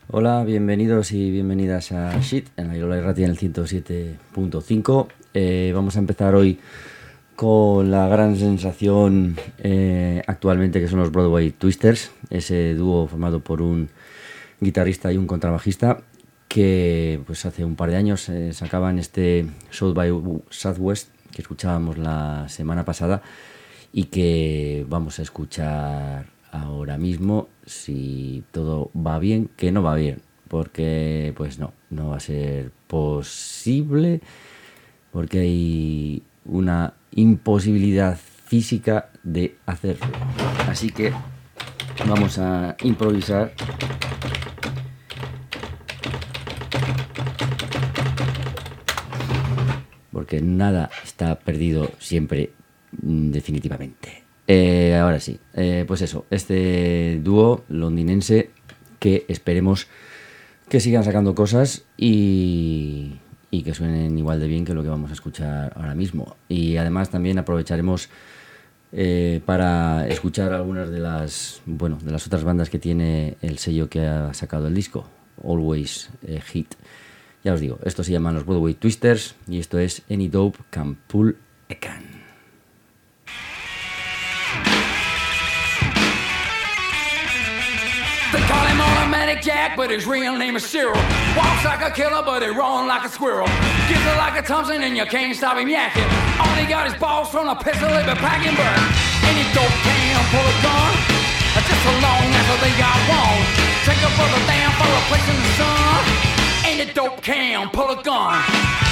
Hola, bienvenidos y bienvenidas a Shit en la Irola Irratia en el 107.5. Vamos a empezar hoy con la gran sensación actualmente, que son los Broadway Twisters, ese dúo formado por un guitarrista y un contrabajista que pues hace un par de años sacaban este South by Southwest que escuchábamos la semana pasada y que vamos a escuchar ahora mismo, si todo va bien, que no va bien, porque pues no va a ser posible, porque hay una imposibilidad física de hacerlo. Así que vamos a improvisar. Porque nada está perdido siempre, definitivamente. Ahora sí, pues eso, este dúo londinense que esperemos que sigan sacando cosas y que suenen igual de bien que lo que vamos a escuchar ahora mismo. Y además también aprovecharemos para escuchar algunas de las otras bandas que tiene el sello que ha sacado el disco, Always Hit. Ya os digo, estos se llaman los Broadway Twisters y esto es Any Dope Can Pull a Can. They call him Automatic Jack, but his real name is Cyril. Walks like a killer, but he runs like a squirrel. Gives it like a Thompson, and you can't stop him yakking. All he got is balls from a pistol he been packing, but any dope can pull a gun. Just so long as they got one. Take a brother down for a place in the sun. Any dope can pull a gun.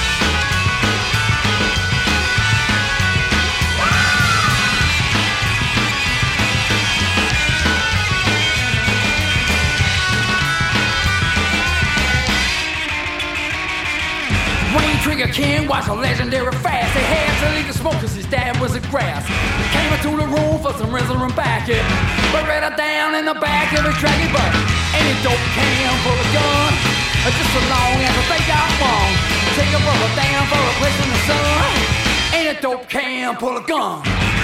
Wayne Trigger King was a legendary fast. They had to leave the smoke cause his dad was a grass. Came into the room for some rizzle and back it. But right down in the back of his draggy butt. Any dope can pull a gun. Just so long as they got one. Take a brother down for a place in the sun. Any dope can pull a gun.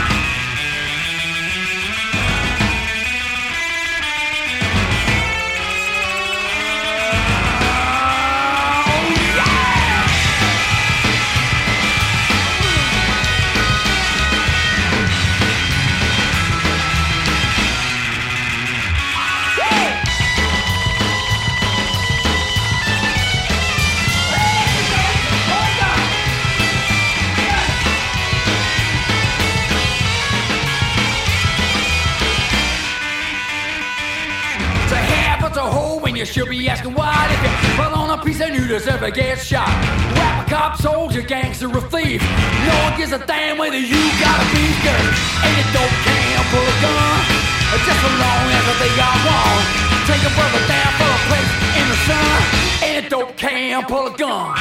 You should be asking why if you put on a piece of noodles ever get shot. Rap a cop, soldier, gangster, or thief. No one gives a damn whether you got a beef gun. Any dope can pull a gun. Just so long as they got one. Take a brother down for a place in the sun. Any dope can pull a gun.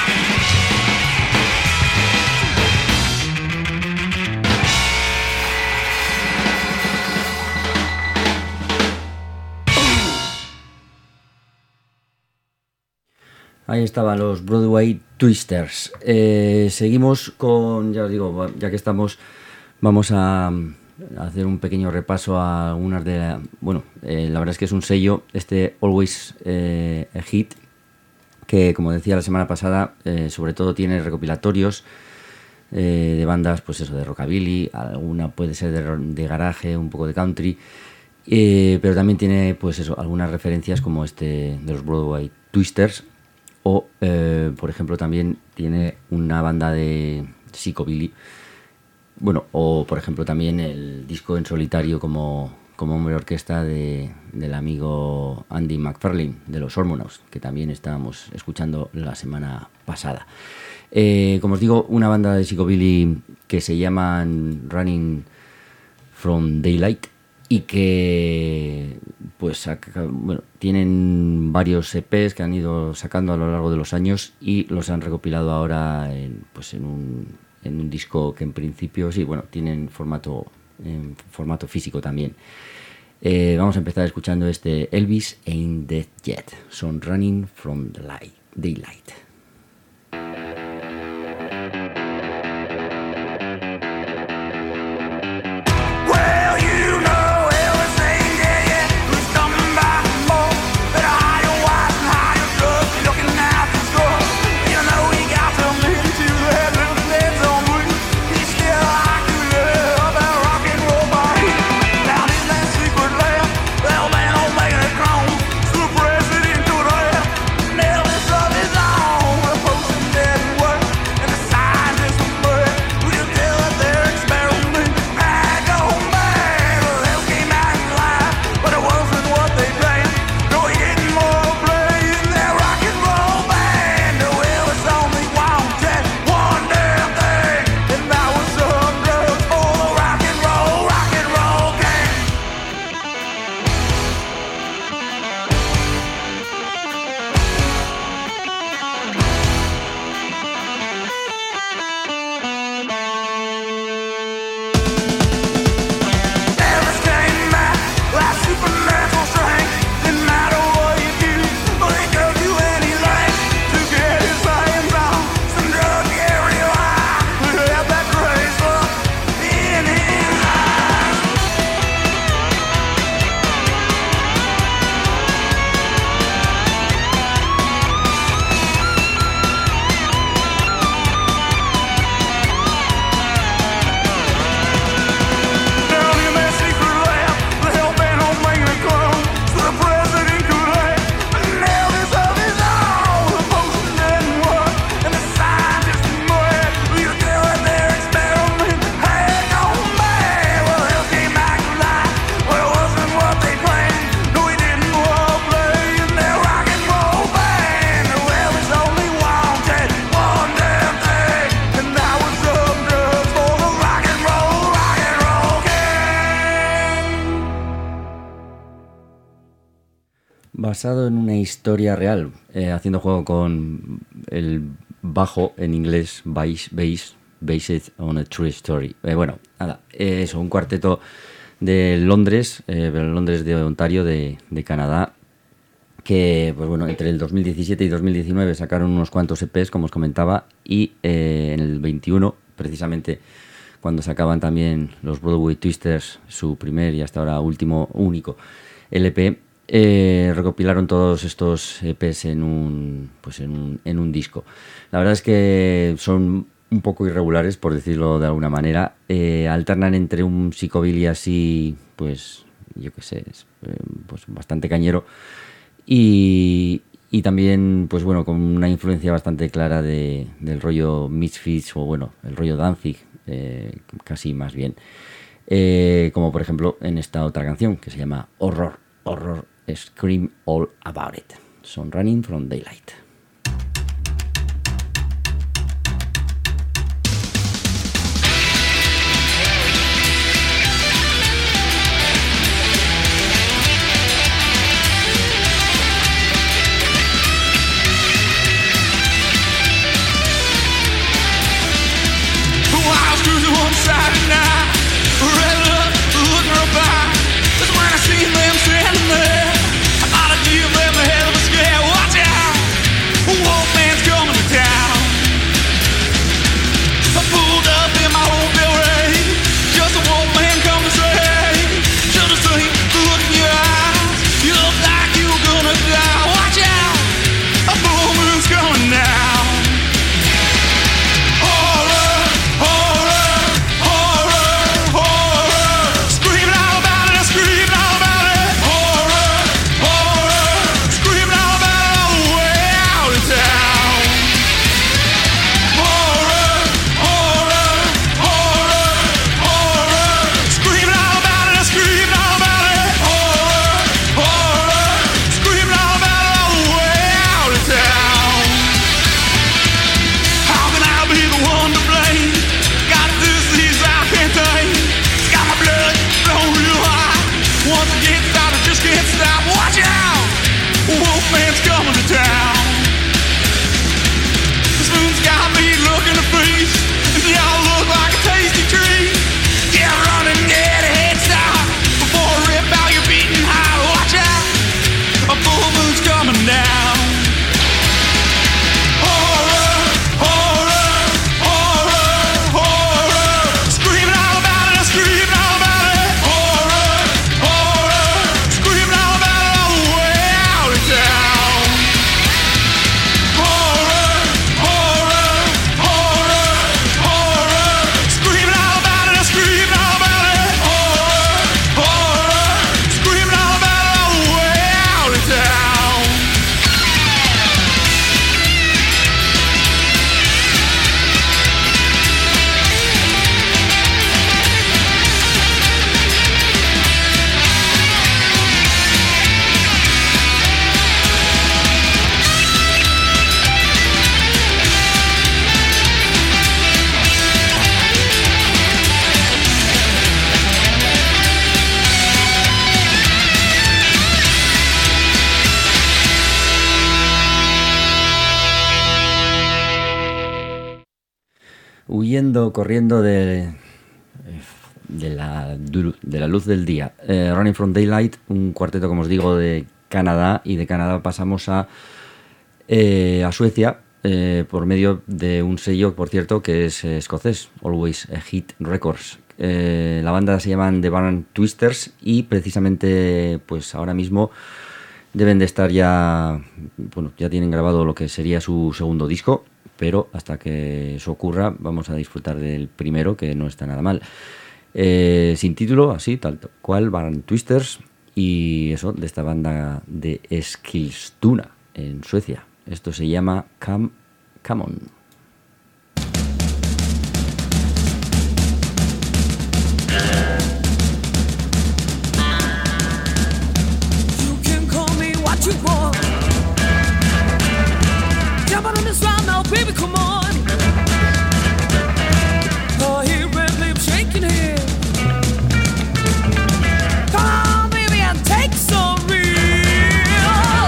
Ahí estaban los Broadway Twisters. Seguimos con, ya os digo, ya que estamos, vamos a hacer un pequeño repaso a algunas de... la verdad es que es un sello, este Always Hit, que como decía la semana pasada, sobre todo tiene recopilatorios de bandas, pues eso, de rockabilly, alguna puede ser de garaje, un poco de country, pero también tiene, pues eso, algunas referencias como este de los Broadway Twisters. O, por ejemplo, también tiene una banda de psychobilly. Bueno, o por ejemplo también el disco en solitario como hombre orquesta del amigo Andy McFarlane de los Hormones, que también estábamos escuchando la semana pasada. Como os digo, una banda de psychobilly que se llaman Running from Daylight y que pues tienen varios EPs que han ido sacando a lo largo de los años y los han recopilado ahora en un disco que en principio tienen formato físico también. Vamos a empezar escuchando este Elvis Ain't Dead Yet. Son Running from Daylight. Well, you know Elvis ain't dead yet. Who's coming by? Oh, better hide your wife and basado en una historia real, haciendo juego con el bajo en inglés, based on a true story. Bueno, nada, eso, un cuarteto de Londres, Londres de Ontario, de Canadá, que, pues bueno, entre el 2017 y 2019 sacaron unos cuantos EPs, como os comentaba, y en el 21, precisamente cuando sacaban también los Broadway Twisters, su primer y hasta ahora único LP, recopilaron todos estos EPs en un disco. La verdad es que son un poco irregulares, por decirlo de alguna manera. Alternan entre un psicobilly así, pues yo qué sé, pues bastante cañero, y también, pues bueno, con una influencia bastante clara del rollo Misfits, o bueno, el rollo Danzig, casi más bien, como por ejemplo en esta otra canción que se llama Horror, Scream All About It. Son Running from Daylight. Corriendo de la luz del día. Running from Daylight, un cuarteto, como os digo, de Canadá, y de Canadá pasamos a Suecia, por medio de un sello, por cierto, que es escocés, Always Hit Records. La banda se llaman The Band Twisters, y precisamente pues ahora mismo deben de estar ya tienen grabado lo que sería su segundo disco, pero hasta que eso ocurra vamos a disfrutar del primero, que no está nada mal. Sin título, así, tal cual, Band Twisters, y eso, de esta banda de Eskilstuna, en Suecia. Esto se llama Come On. Baby, come on. Oh, here, red lips shaking here. Come on, baby, and take some real.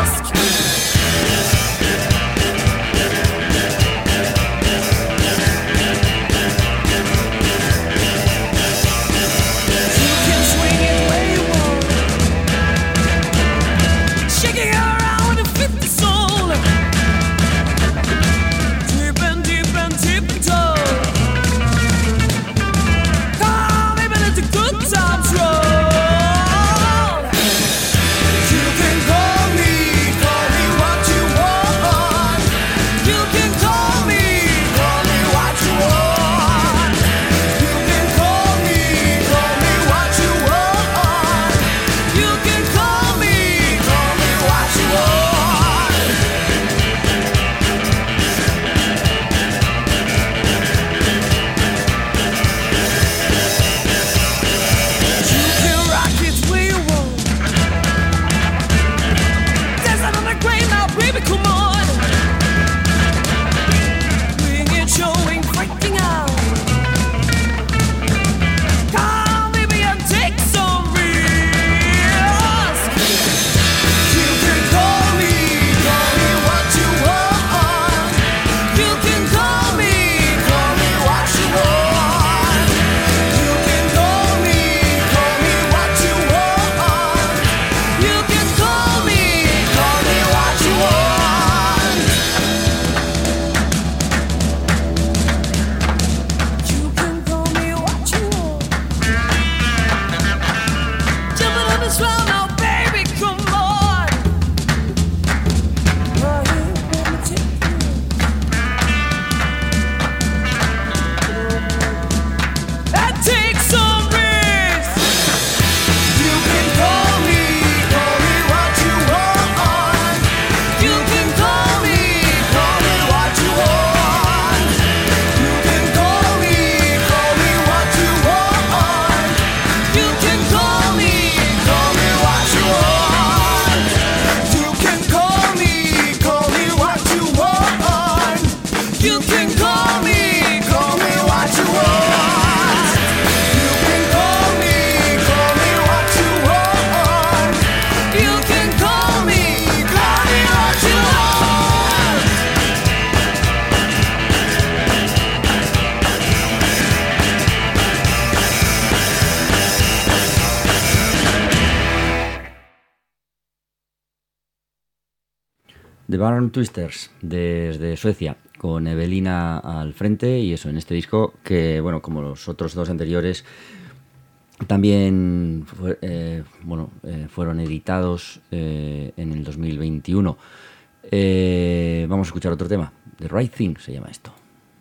The Barn Twisters, desde Suecia, con Evelina al frente, y eso, en este disco que, bueno, como los otros dos anteriores, también fueron editados en el 2021. Vamos a escuchar otro tema, The Right Thing se llama esto.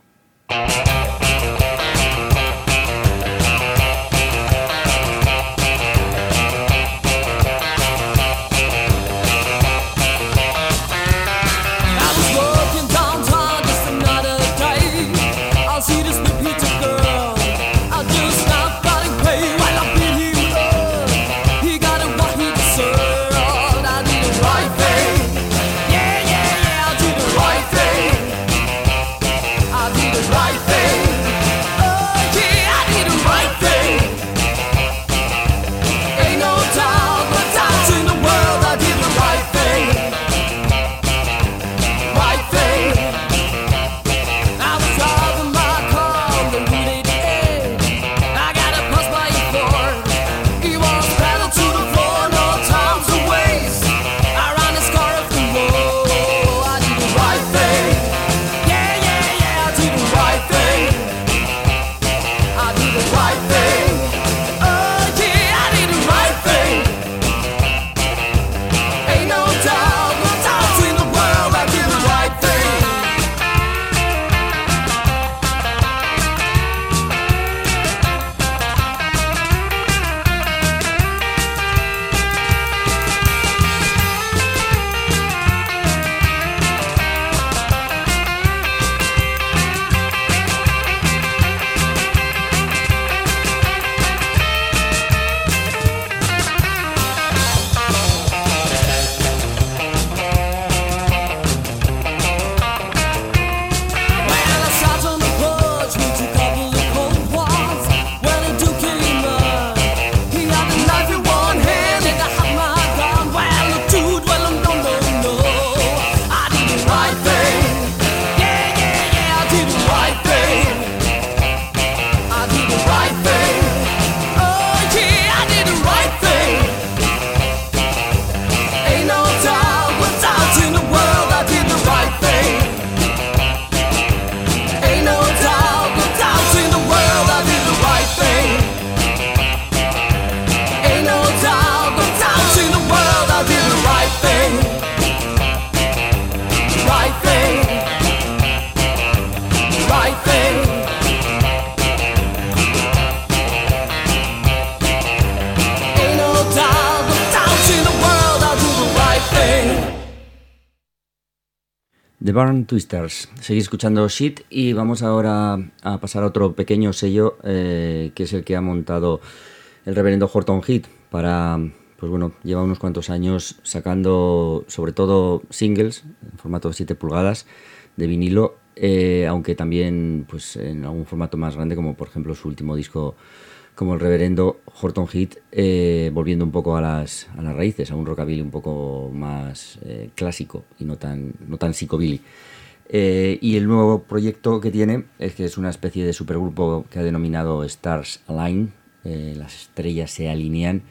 The Barn Twisters. Seguís escuchando Shit y vamos ahora a pasar a otro pequeño sello que es el que ha montado el reverendo Horton Heat para, pues bueno, lleva unos cuantos años sacando sobre todo singles en formato de 7 pulgadas de vinilo, aunque también pues en algún formato más grande, como por ejemplo su último disco como el reverendo Horton Heat, volviendo un poco a las raíces, a un rockabilly un poco más clásico y no tan psicobilly. Y el nuevo proyecto que tiene es que es una especie de supergrupo que ha denominado Stars Align, las estrellas se alinean,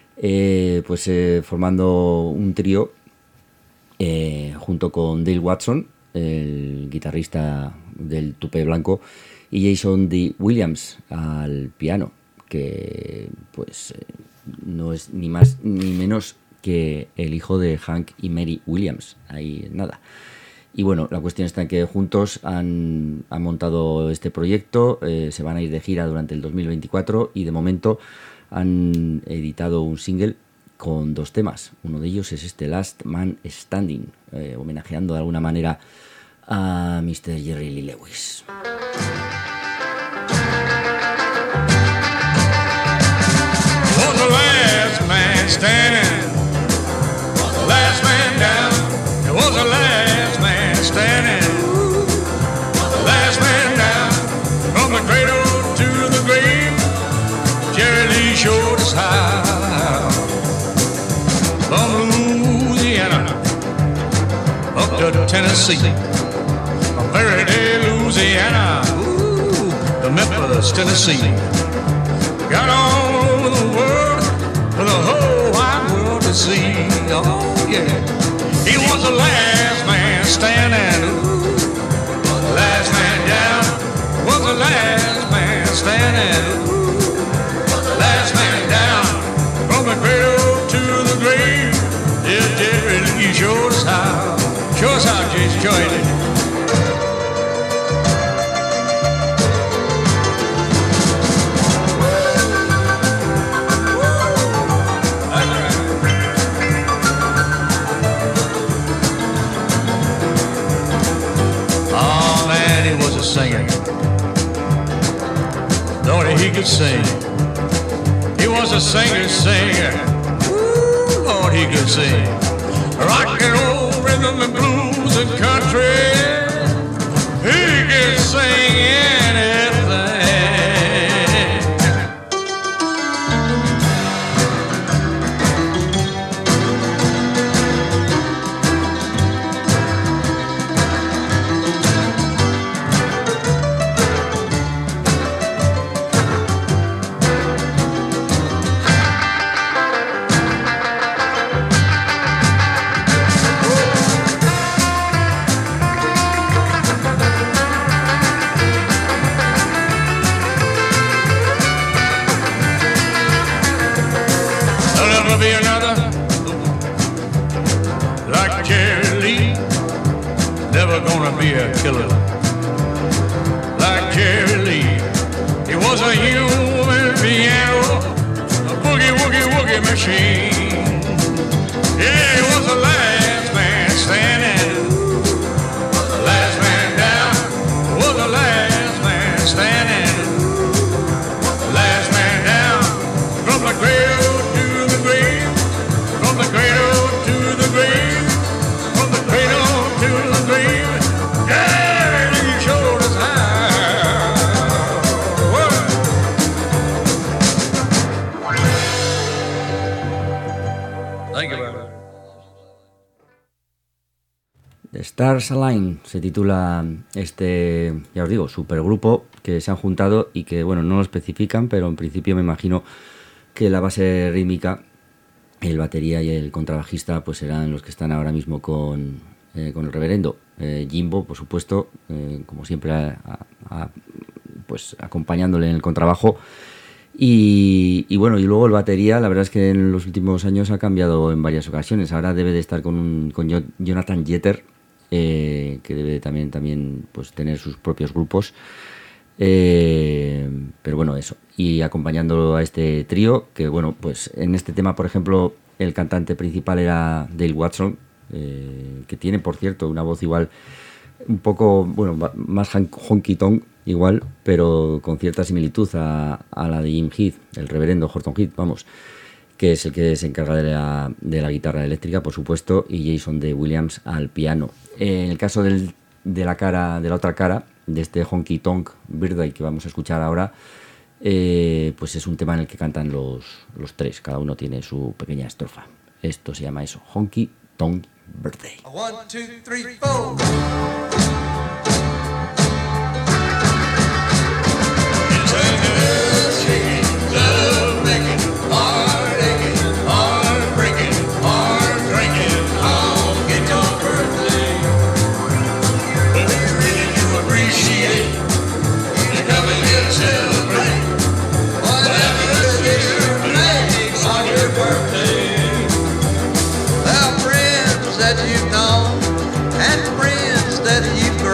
formando un trío junto con Dale Watson, el guitarrista del Tupé Blanco, y Jason D. Williams al piano, que pues no es ni más ni menos que el hijo de Hank y Mary Williams, ahí nada. Y bueno, la cuestión está en que juntos han montado este proyecto, se van a ir de gira durante el 2024 y de momento han editado un single con 2 temas. Uno de ellos es este Last Man Standing, homenajeando de alguna manera a Mr. Jerry Lee Lewis. The last man standing, was the last man down. It was the last man standing, was the last man down. From the cradle to the grave, Jerry Lee showed us how. From Louisiana up to Tennessee, from Faraday, Louisiana, to Memphis, Tennessee. Got all over the world for the whole wide world to see. Oh yeah, He was the last man standing. Last man down was the last man standing. Last man down from the cradle to the grave. Yeah, Jerry Lee shows how, Jason joined it. Singer. Lord, he could sing. He was a singer. Ooh, Lord, he could sing. Rock and roll, rhythm and blues and country. He could sing anything. Be another like Jerry Lee. Never gonna be a killer like Jerry Lee. He was a human piano, a boogie woogie woogie machine. Yeah, he was the last man standing. The last man down was the last man standing. The last man down from the cradle. From the cradle to the grave, from the cradle to the grave, yeah, he showed us how. Thank you, brother. The Stars Align se titula ya os digo, supergrupo que se han juntado y que, bueno, no lo especifican, pero en principio me imagino que la base rítmica, el batería y el contrabajista pues serán los que están ahora mismo con el reverendo. Jimbo, por supuesto, como siempre, pues acompañándole en el contrabajo. Y bueno, y luego el batería, la verdad es que en los últimos años ha cambiado en varias ocasiones. Ahora debe de estar con Jonathan Jeter, que debe también pues tener sus propios grupos. Pero bueno, eso. Y acompañándolo a este trío, que bueno, pues en este tema, por ejemplo, el cantante principal era Dale Watson, que tiene, por cierto, una voz igual un poco, bueno, más honky tonk igual, pero con cierta similitud a la de Jim Heath, el reverendo Horton Heath, vamos, que es el que se encarga de la guitarra eléctrica, por supuesto, y Jason D. Williams al piano. En el caso de la otra cara, de este Honky Tonk Birthday que vamos a escuchar ahora, pues es un tema en el que cantan los tres, cada uno tiene su pequeña estrofa. Esto se llama eso, Honky Tonk Birthday. 1, 2, 3, 4. That you've known and friends that you've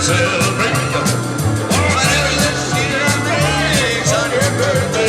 celebrate whatever this year brings on your birthday.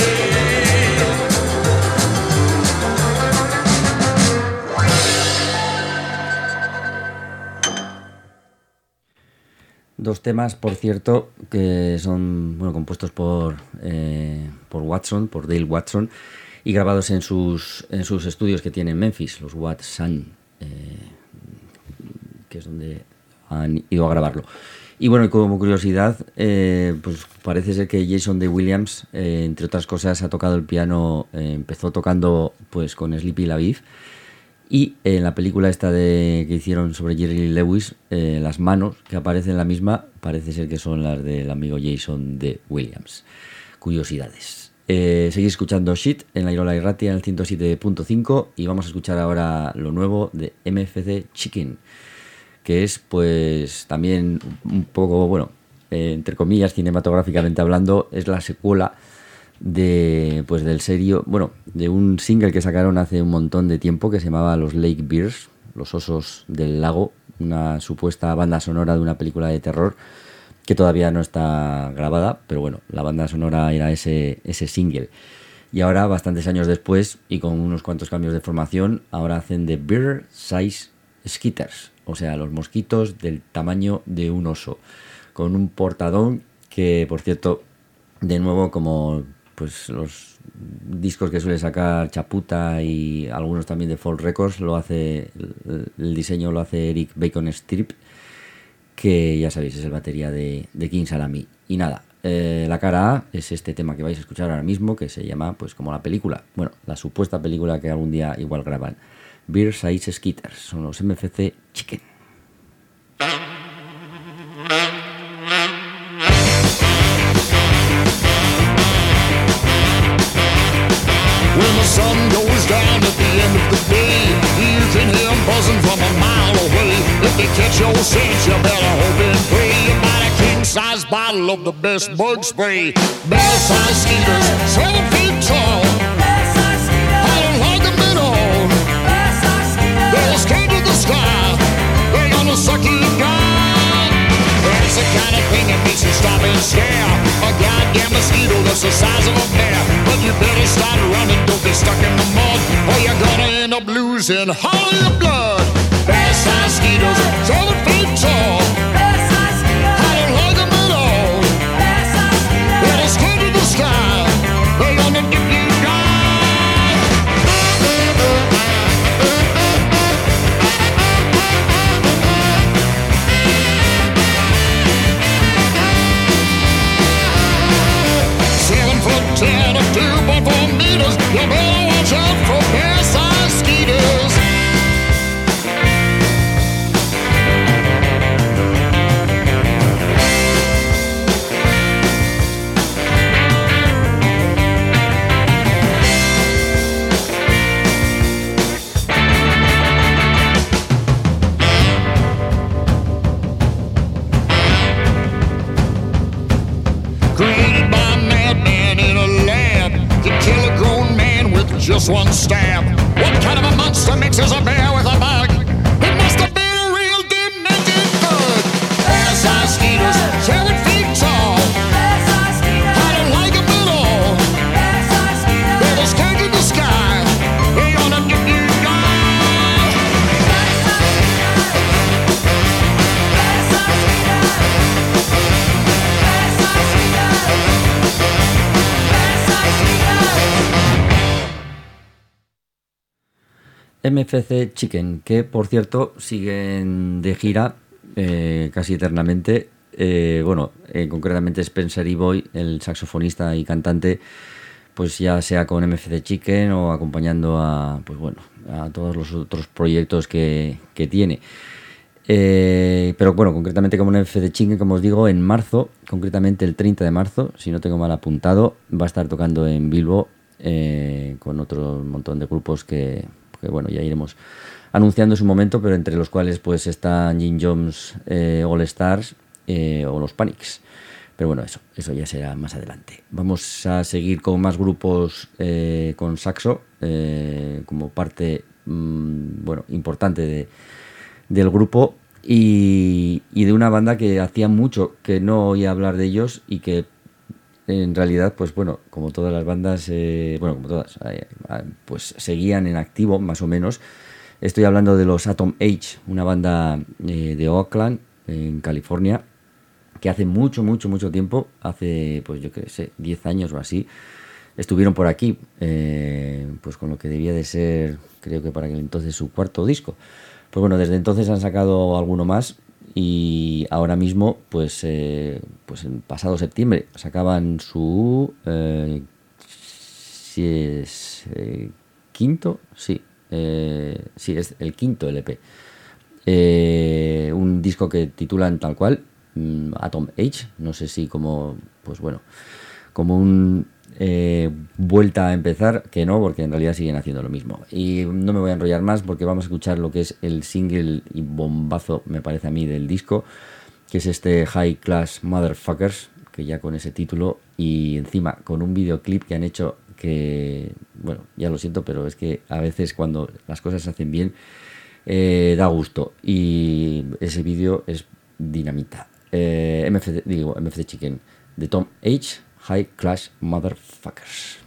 Dos temas, por cierto, que son compuestos por Watson, por Dale Watson, y grabados en sus estudios que tiene en Memphis, los Watson, que es donde han ido a grabarlo. Y bueno, y como curiosidad, pues parece ser que Jason D. Williams, entre otras cosas, ha tocado el piano, empezó tocando pues con Sleepy LaBeouf, y en la película esta que hicieron sobre Jerry Lee Lewis, las manos que aparecen en la misma parece ser que son las del amigo Jason D. Williams. Curiosidades. Seguís escuchando Shit en la Irola Irratia en el 107.5 y vamos a escuchar ahora lo nuevo de MFC Chicken, que es pues también un poco, bueno, entre comillas, cinematográficamente hablando, es la secuela del serio, bueno, de un single que sacaron hace un montón de tiempo que se llamaba Los Lake Bears, los osos del lago, una supuesta banda sonora de una película de terror que todavía no está grabada, pero bueno, la banda sonora era ese single. Y ahora, bastantes años después, y con unos cuantos cambios de formación, ahora hacen The Bear Size Skitters, o sea, los mosquitos del tamaño de un oso, con un portadón que, por cierto, de nuevo, como pues los discos que suele sacar Chaputa y algunos también de Folk Records, el diseño lo hace Eric Bacon Strip, que ya sabéis es el batería de King Salami. Y nada, la cara A es este tema que vais a escuchar ahora mismo, que se llama pues como la película, bueno, la supuesta película que algún día igual graban, Bear Size Skitters, son los MFC Chicken. When the sun goes down at the end of the day, you can hear them buzzing from a mile away. If they catch your scent, you better hope and pray you buy a king-size bottle of the best bug spray. Bear-sized skeeters, 7 feet tall. I don't like them at all. They'll skate to the sky. They're gonna suck you dry. That's the kind of thing that makes you stop and stare. A goddamn mosquito that's the size of a bear. But you better start running, don't get stuck in the mud, or you're gonna end up losing all your blood. Bear-sized mosquitoes, 7 feet tall. I don't like them at all. They're scared to the sky. They're gonna dip you you better watch out for bear-sized skeeters. Created by a madman in a lab to kill a grown man with just one stab. What kind of a monster mixes a bear with a bug? It must have been a real demented bug. Bear-sized skeeters, 7 feet tall. I don't like them at all. They're the skank in the sky. They're gonna dip you down. MFC Chicken, que por cierto siguen de gira casi eternamente. Concretamente Spencer Boy, el saxofonista y cantante, pues ya sea con MFC Chicken o acompañando a todos los otros proyectos que tiene. Pero bueno, concretamente como MFC Chicken, como os digo, en marzo, concretamente el 30 de marzo, si no tengo mal apuntado, va a estar tocando en Bilbo con otro montón de grupos que bueno, ya iremos anunciando en su momento, pero entre los cuales pues están Jim Jones All Stars o los Panics. Pero bueno, eso ya será más adelante. Vamos a seguir con más grupos con saxo como parte importante del grupo. y de una banda que hacía mucho que no oía hablar de ellos y que en realidad, pues bueno, como todas las bandas, como todas, pues seguían en activo, más o menos. Estoy hablando de los Atom Age, una banda de Oakland, en California, que hace mucho tiempo, hace, pues yo qué sé, 10 años o así, estuvieron por aquí, pues con lo que debía de ser, creo que para aquel entonces, su cuarto disco. Pues bueno, desde entonces han sacado alguno más y ahora mismo, pues el pasado septiembre, sacaban su quinto, sí, es el quinto LP. Un disco que titulan tal cual, Atom Age, no sé si como, pues bueno, como un vuelta a empezar, que no, porque en realidad siguen haciendo lo mismo. Y no me voy a enrollar más porque vamos a escuchar lo que es el single y bombazo, me parece a mí, del disco, que es este High Class Motherfuckers, que ya con ese título y encima con un videoclip que han hecho que, bueno, ya lo siento, pero es que a veces cuando las cosas se hacen bien da gusto, y ese vídeo es dinamita. MFC Chicken, de Tom H, High Class Motherfuckers.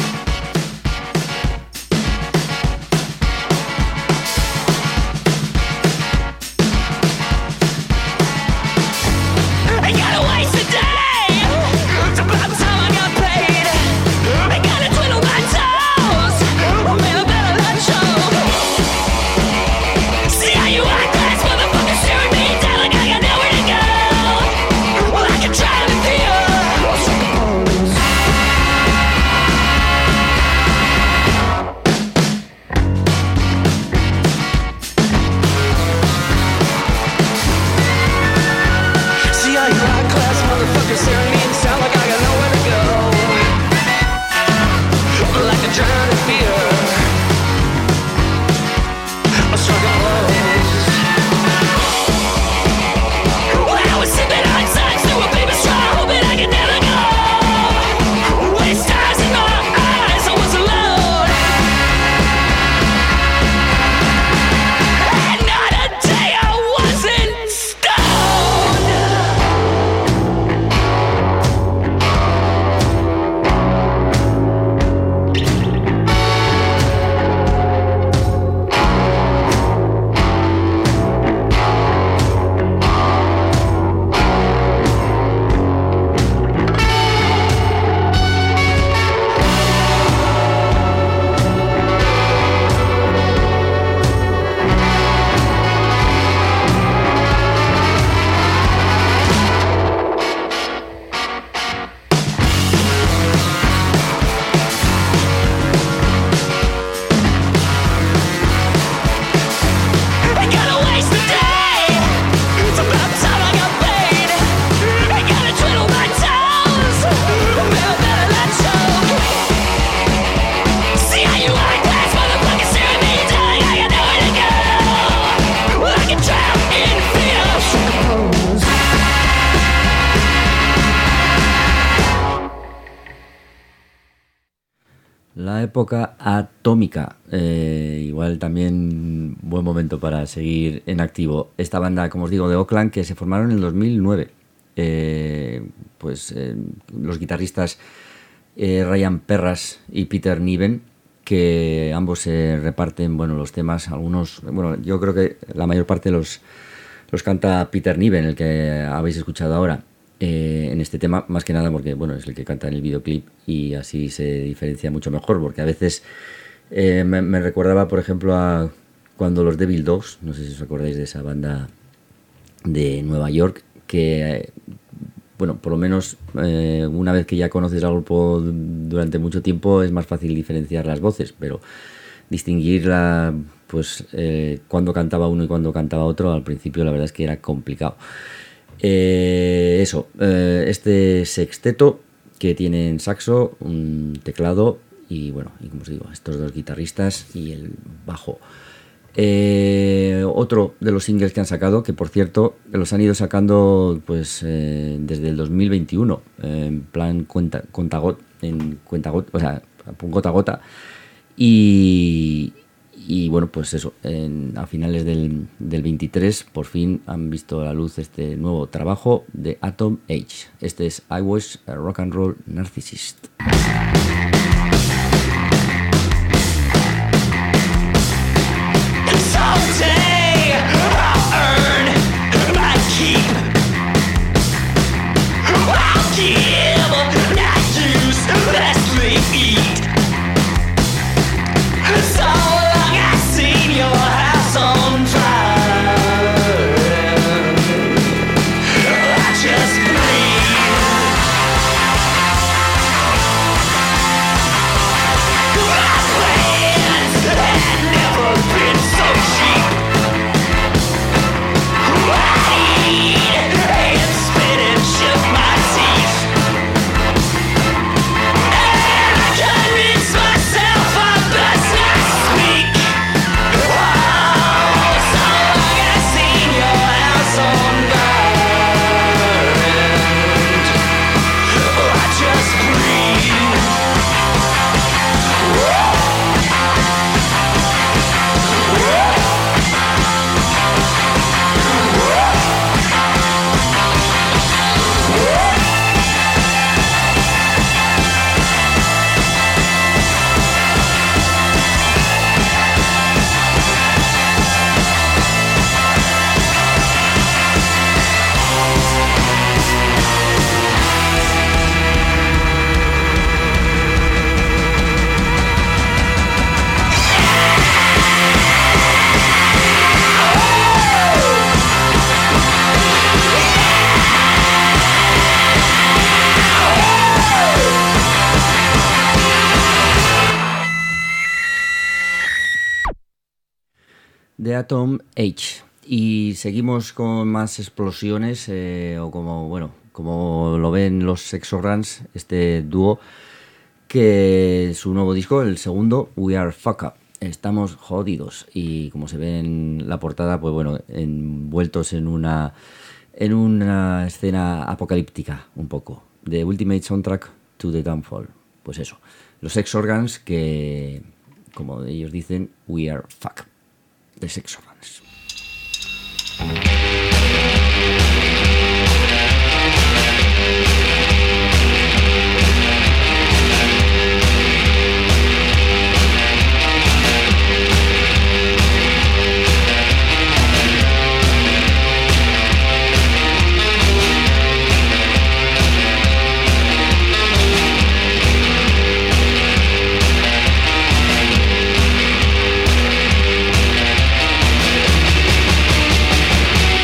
La época atómica, igual también buen momento para seguir en activo. Esta banda, como os digo, de Oakland, que se formaron en el 2009. Los guitarristas Ryan Perras y Peter Niven, que ambos se reparten, bueno, los temas, algunos, bueno, yo creo que la mayor parte los canta Peter Niven, el que habéis escuchado ahora. En este tema, más que nada porque, bueno, es el que canta en el videoclip y así se diferencia mucho mejor, porque a veces me recordaba, por ejemplo, a cuando los Devil Dogs, no sé si os acordáis de esa banda de Nueva York, que bueno, por lo menos una vez que ya conoces al grupo durante mucho tiempo es más fácil diferenciar las voces, pero distinguirla, pues cuando cantaba uno y cuando cantaba otro, al principio la verdad es que era complicado. Este sexteto que tienen saxo, un teclado y, bueno, y como os digo, estos dos guitarristas y el bajo. Otro de los singles que han sacado, que por cierto los han ido sacando pues desde el 2021, en plan cuenta gota a gota, y Y bueno, pues eso, a finales del 23 por fin han visto a la luz este nuevo trabajo de Atom Age. Este es I Was a Rock and Roll Narcissist. De Atom Age. Y seguimos con más explosiones, o como lo ven los Sex Organs, este dúo, que su nuevo disco, el segundo, We Are Fuck Up. Estamos jodidos. Y como se ve en la portada, pues bueno, envueltos en una escena apocalíptica, un poco. The Ultimate Soundtrack to the Downfall. Pues eso. Los Sex Organs que, como ellos dicen, We Are Fuck Up. The Sex Organs. I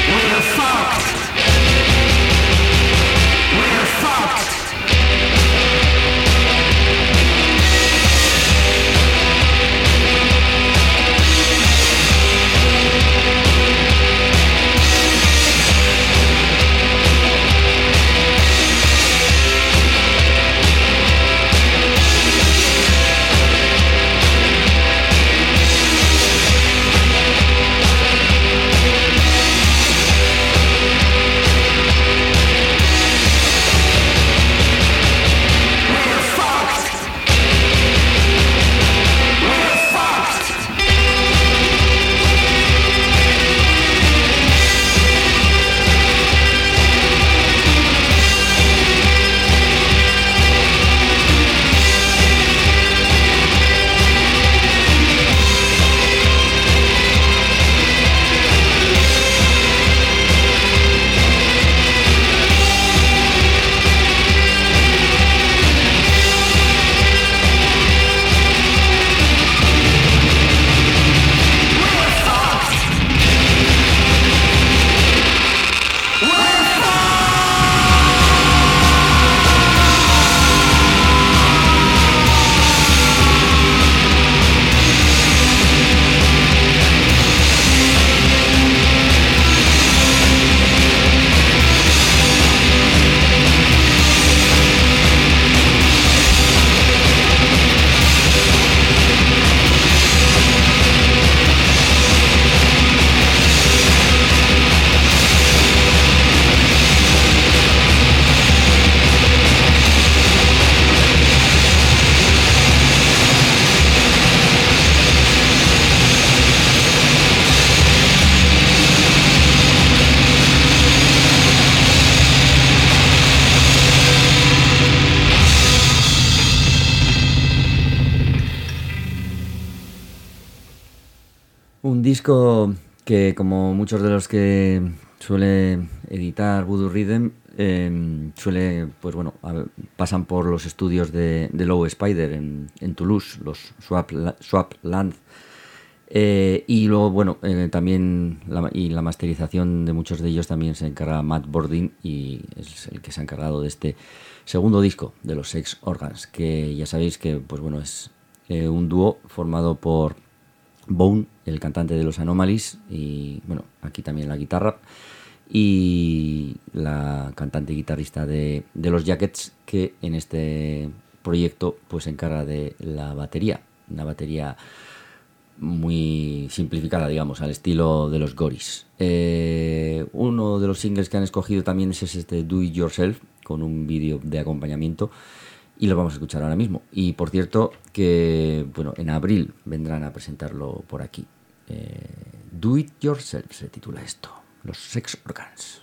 Un disco que, como muchos de los que suele editar Voodoo Rhythm, pues bueno, pasan por los estudios de Low Spider en Toulouse, los Swap Land. Y luego, bueno, también la masterización de muchos de ellos también se encarga Matt Bordin, y es el que se ha encargado de este segundo disco de los Sex Organs, que ya sabéis que, pues bueno, es un dúo formado por Bone, el cantante de los Anomalies, y bueno, aquí también la guitarra, y la cantante y guitarrista de los Jackets, que en este proyecto pues se encarga de la batería, una batería muy simplificada, digamos, al estilo de los Goris. Uno de los singles que han escogido también es este Do It Yourself, con un vídeo de acompañamiento, y lo vamos a escuchar ahora mismo. Y por cierto que, bueno, en abril vendrán a presentarlo por aquí. Do It Yourself se titula esto, los Sex Organs.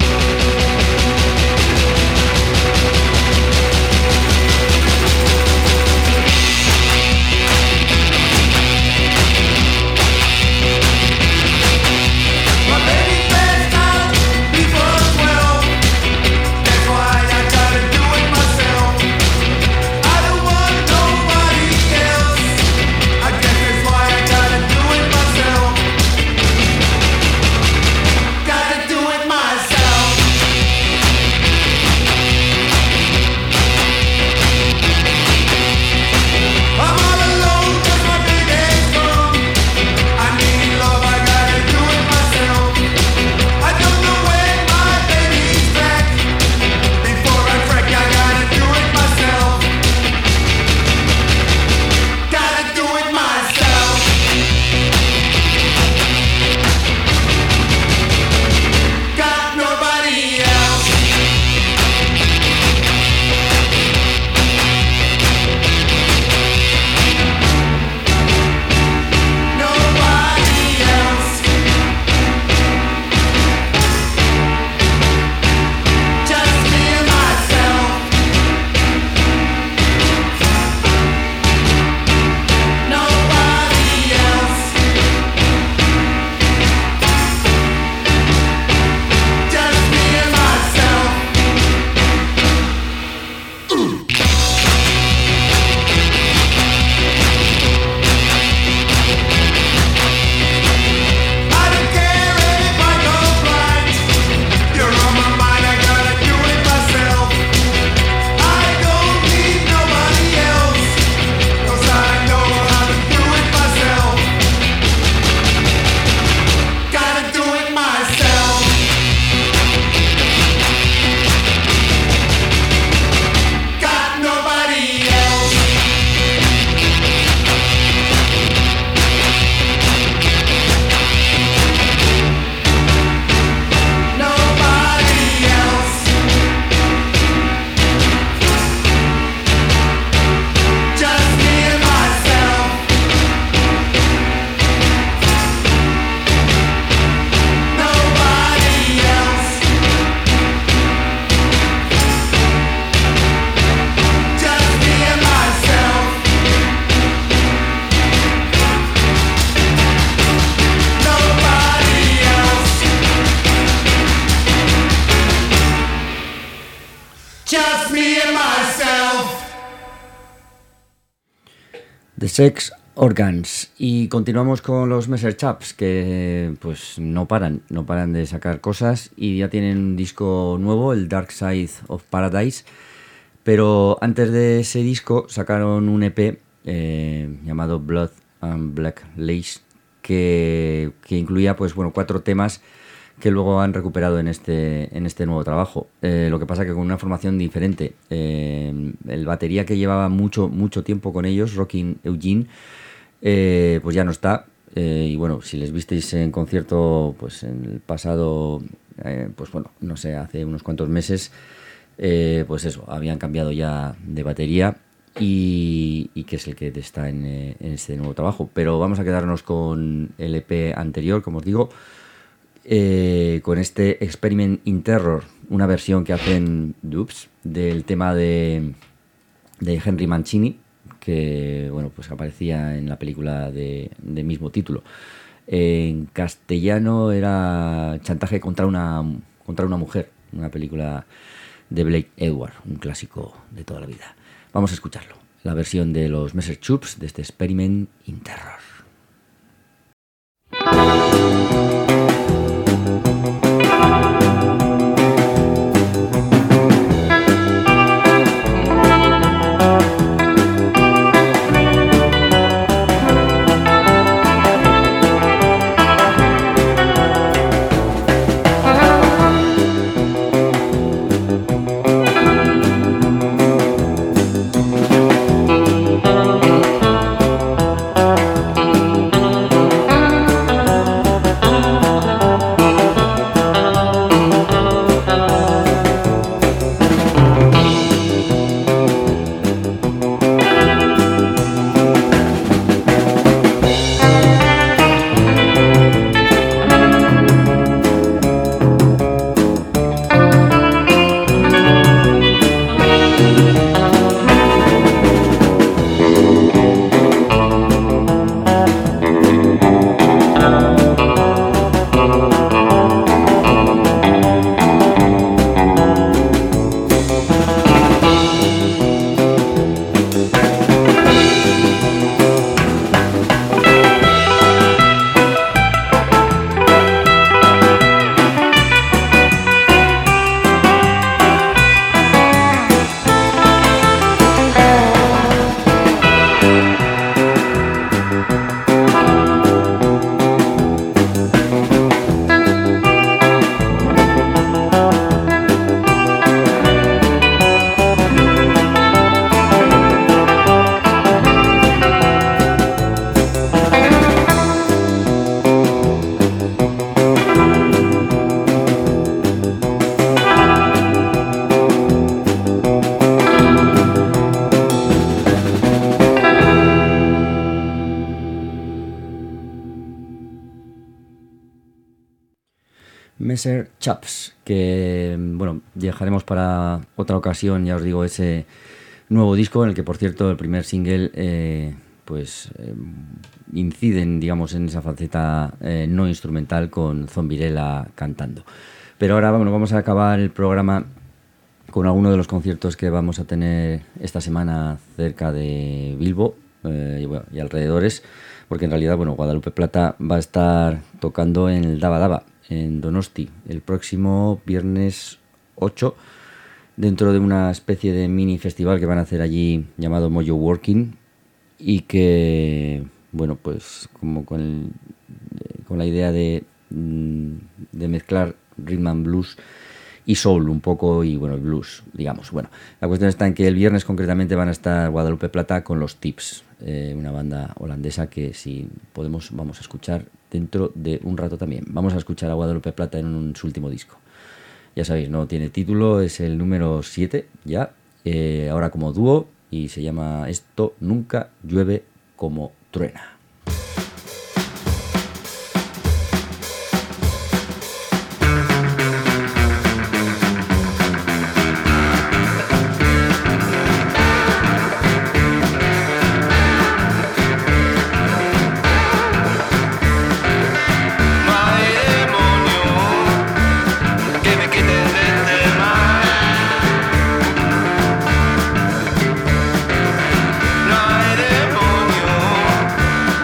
The Sex Organs. Y continuamos con los Messer Chaps, que pues no paran de sacar cosas, y ya tienen un disco nuevo, el Dark Side of Paradise. Pero antes de ese disco sacaron un EP llamado Blood and Black Lace, que incluía pues bueno 4 temas que luego han recuperado en este nuevo trabajo. Lo que pasa que con una formación diferente. El batería que llevaba mucho tiempo con ellos, Rockin' Eugene, pues ya no está. Y bueno, si les visteis en concierto pues en el pasado, pues bueno, no sé, hace unos cuantos meses, pues eso, habían cambiado ya de batería, y que es el que está en este nuevo trabajo. Pero vamos a quedarnos con el EP anterior, como os digo, con este Experiment in Terror, una versión que hacen Dubs del tema de Henry Mancini, que bueno pues aparecía en la película de mismo título. En castellano era Chantaje contra una mujer, una película de Blake Edwards, un clásico de toda la vida. Vamos a escucharlo, la versión de los Messer Chups de este Experiment in Terror. Messer Chups, que bueno, dejaremos para otra ocasión, ya os digo, ese nuevo disco en el que, por cierto, el primer single inciden, digamos, en esa faceta no instrumental con Zombirella cantando. Pero ahora vamos a acabar el programa con alguno de los conciertos que vamos a tener esta semana cerca de Bilbo y alrededores, porque en realidad, Guadalupe Plata va a estar tocando en el Daba Daba, en Donosti, el próximo viernes 8, dentro de una especie de mini festival que van a hacer allí llamado Mojo Working, y que, como con la idea de mezclar rhythm and blues y soul un poco, y el blues, digamos. La cuestión está en que el viernes concretamente van a estar Guadalupe Plata con los Tips, una banda holandesa que, si podemos, vamos a escuchar dentro de un rato también. Vamos a escuchar a Guadalupe Plata en su último disco. Ya sabéis, no tiene título, es el número 7 ya, ahora como dúo, y se llama Esto nunca llueve como truena. No hay demonio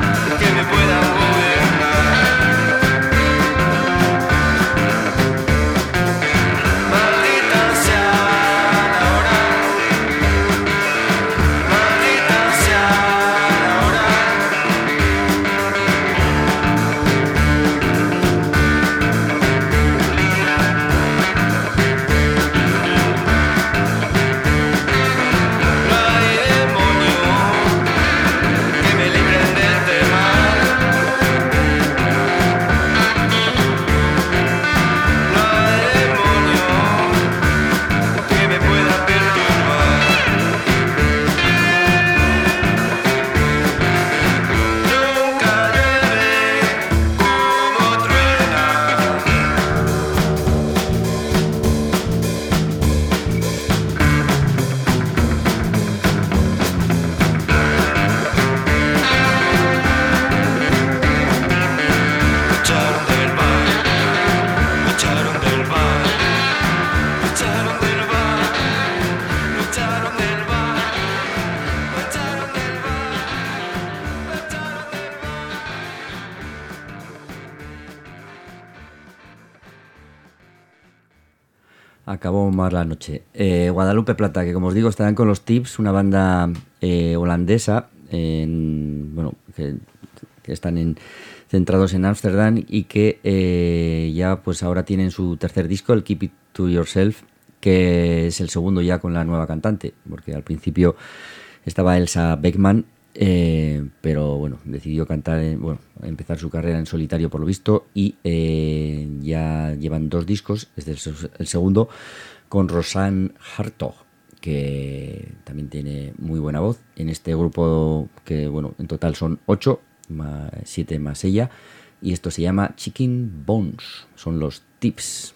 acabó más la noche. Guadalupe Plata, que como os digo estarán con los Tips, una banda holandesa, que están centrados en Ámsterdam y que ya pues ahora tienen su tercer disco, el Keep It To Yourself, que es el segundo ya con la nueva cantante, porque al principio estaba Elsa Beckman, pero bueno, decidió empezar su carrera en solitario por lo visto, y ya llevan 2 discos, este es el segundo, con Rosanne Hartog, que también tiene muy buena voz en este grupo, que bueno, en total son 8, 7 más ella, y esto se llama Chicken Bones, son los Tips.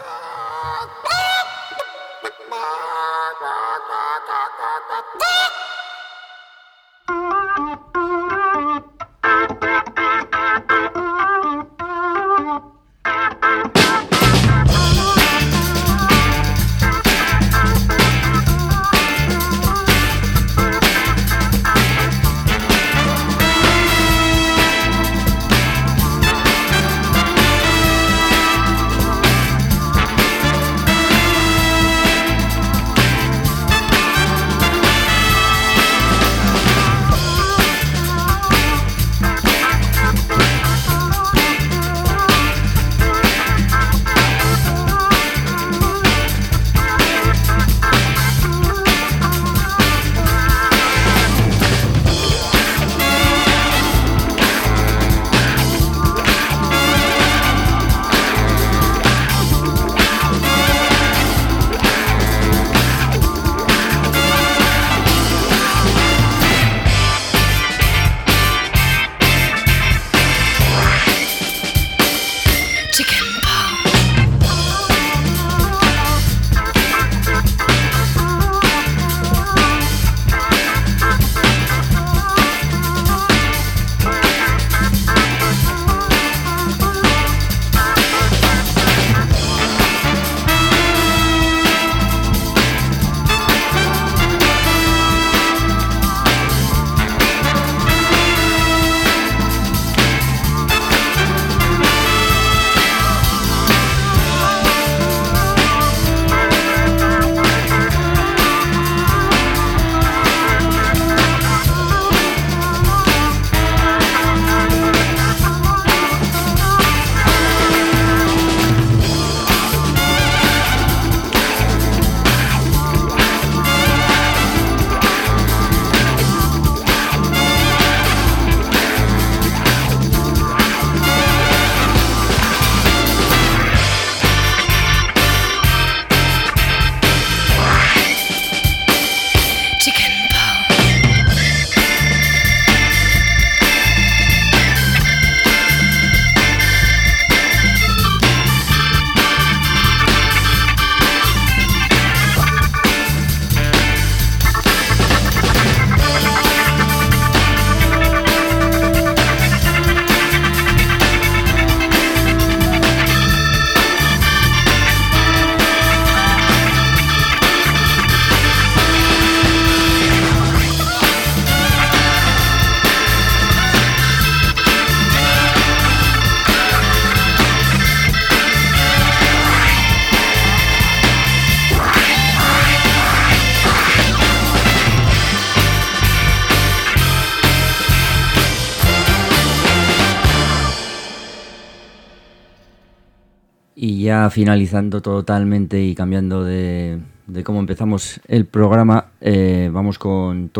Y ya finalizando totalmente y cambiando de cómo empezamos el programa, vamos con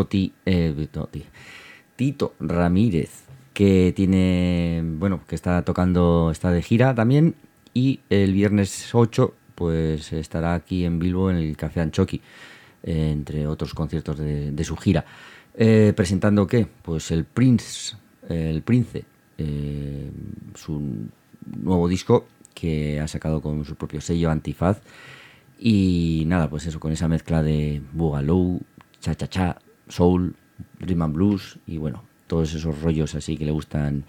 Tito Ramírez, que tiene, que está tocando, está de gira también, y el viernes 8 pues estará aquí en Bilbo en el Café Anchoqui, entre otros conciertos de su gira. ¿Presentando qué? Pues el Prince, su nuevo disco que ha sacado con su propio sello Antifaz, y nada, pues eso, con esa mezcla de boogaloo, cha-cha-cha, soul, rhythm and blues, y bueno, todos esos rollos así que le gustan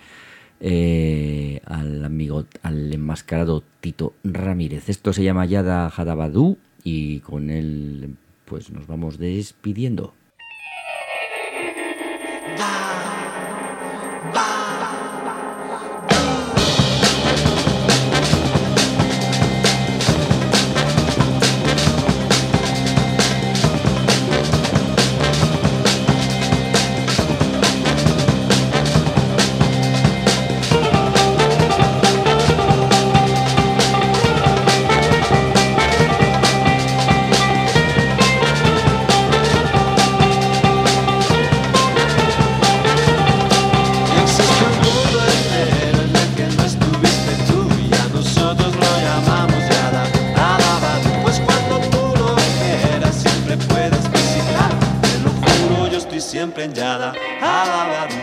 al enmascarado Tito Ramírez. Esto se llama Yada Hadabadú, y con él pues nos vamos despidiendo. preñada, Alabadú.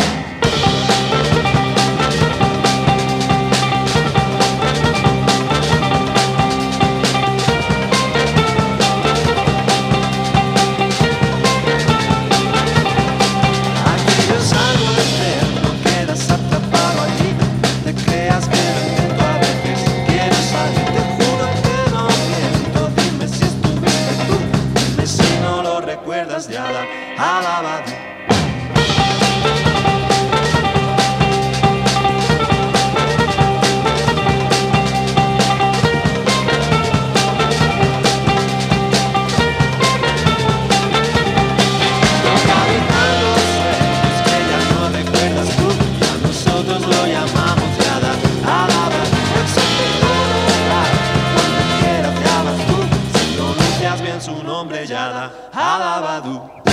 Alabadú. Su nombre ya da Alabadú.